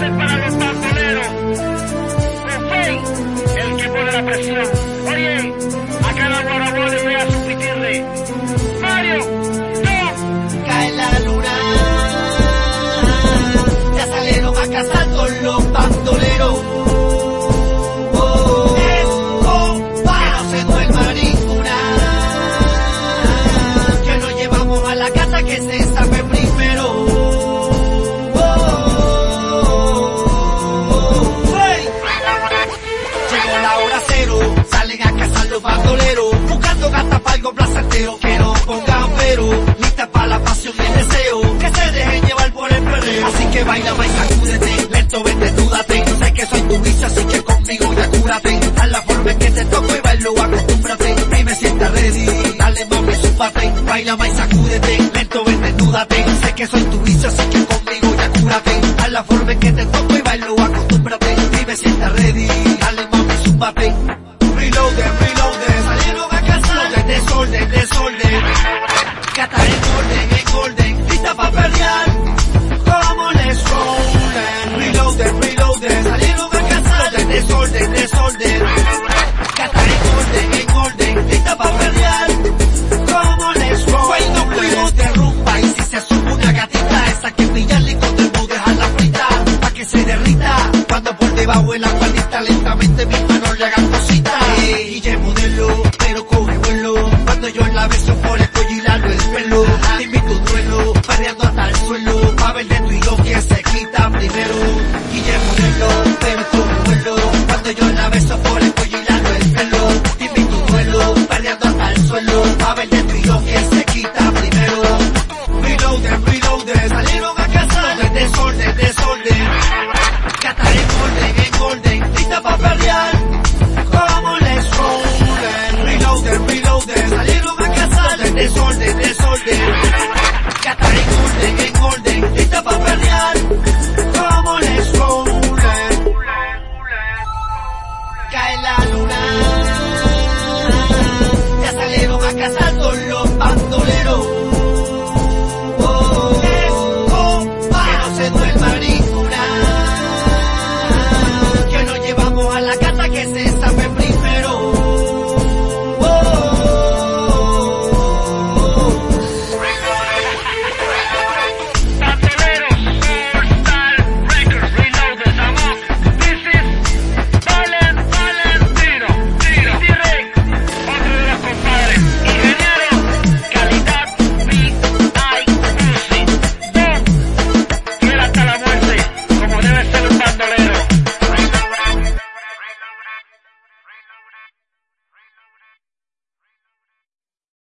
para los bandoleros. Fue el que pone la presión. Oye, a cada guarabó le voy a suplitirle. Mario, no. Cae la luna, ya salieron a cazar con los bandoleros. Que se sabe primero. Llegó la hora cero, salen a cazar los bandoleros, buscando gatas para algo placentero. Que no pongan pero, lista para la pasión y el deseo, que se dejen llevar por el perreo. Así que baila más y sacúdete, lento vete, dúdate. Sé que soy tu bicha, así que conmigo ya cúrate. A la forma en que te toco y bailo, acostúmbrate. Y me sienta ready, dale mami, súbate. Baila más y sacúdete, lento vete, dúdate. Sé que soy tu bicha, así que conmigo ya cúrate. A la forma en que te toco y bailo, acostúmbrate. Y me sienta ready, dale mami, súbate. Reloaded, salieron a cazar. Desorden. Gata en orden, lista pa' pelear. Como les rollen. Reloaded, salieron a cazar. Desorden. Gata en orden, lista pa' pelear. Como les rollen. No fuimos de rumba y si se sube una gatita, esa que pillarle y con el modo dejarla frita. Pa' que se derrita. Cuando por debajo el agua lista, lentamente mis manos le hagan cositas. Y ya modelo, pero coge vuelo. Cuando yo la beso por el cuello y largo el pelo. Te invito un duelo, pareando hasta el suelo. Pa' ver de tú y yo quién se quita primero. Y ya modelo, pero coge vuelo. Cuando yo la beso por el cuello y largo el pelo. Te invito un duelo, pareando hasta el suelo. Pa' ver de tú y yo quién se quita primero. Reloaded, salieron a cazar. Desorden. Gata en orden, lista pa' pelear. Como les rollen. Reloaded, salieron a cazar. Desorden. Gata en orden, lista pa' pelear. Como les rollen. Cae la luna, ya salieron a cazar con los bandoleros. Que no se duerman.